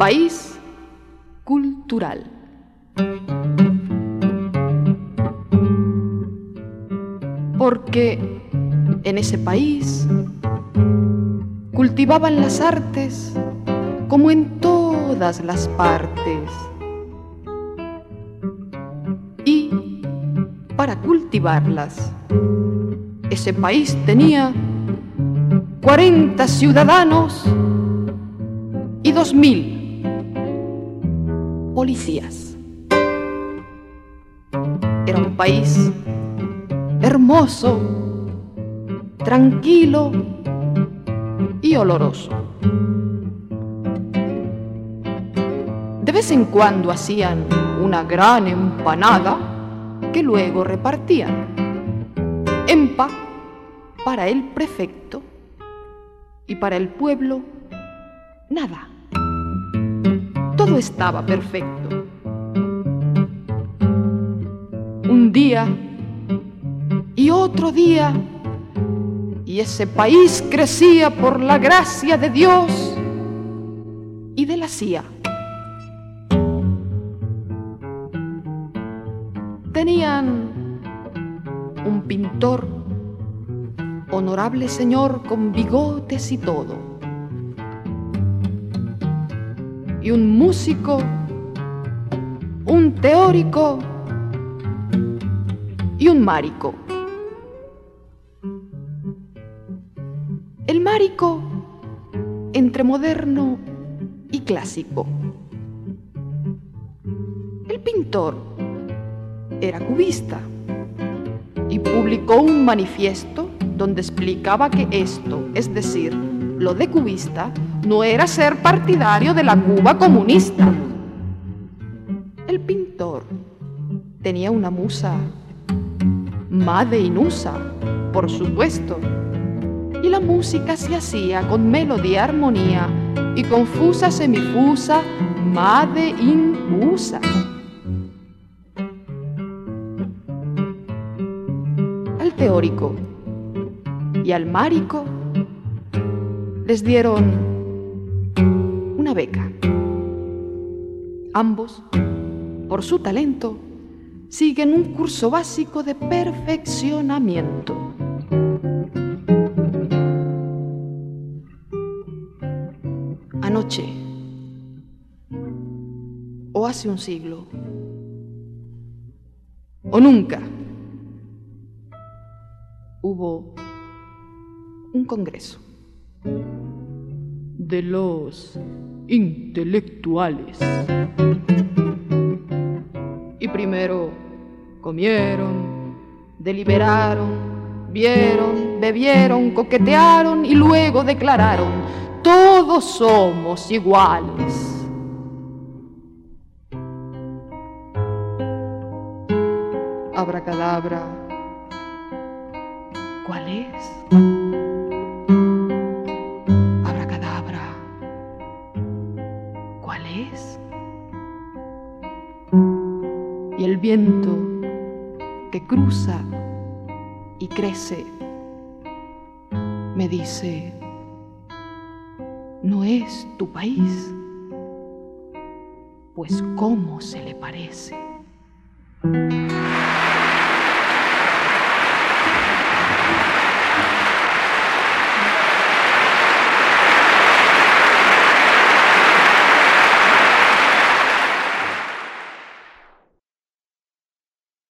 país cultural. Porque en ese país cultivaban las artes como en todas las partes. Y para cultivarlas, ese país tenía 40 ciudadanos y 2000 policías. Era un país hermoso, tranquilo y oloroso. De vez en cuando hacían una gran empanada que luego repartían. Empa para el prefecto y para el pueblo nada. Todo estaba perfecto. Un día y otro día, y ese país crecía por la gracia de Dios y de la CIA. Tenían un pintor, honorable señor con bigotes y todo, y un músico, un teórico y un márico. El márico entre moderno y clásico. El pintor era cubista y publicó un manifiesto donde explicaba que esto, es decir, lo de cubista, no era ser partidario de la Cuba comunista. El pintor tenía una musa, Made Inusa, por supuesto, y la música se hacía con melodía, armonía y confusa, semifusa, Made in USA. Al teórico y al márico les dieron una beca. Ambos, por su talento, siguen un curso básico de perfeccionamiento. Anoche, o hace un siglo, o nunca, hubo un congreso de los intelectuales. Y primero comieron, deliberaron, vieron, bebieron, coquetearon y luego declararon: todos somos iguales. Abracadabra, ¿cuál es? Abracadabra, ¿cuál es? Y el viento que cruza y crece me dice: ¿no es tu país? Pues ¿cómo se le parece?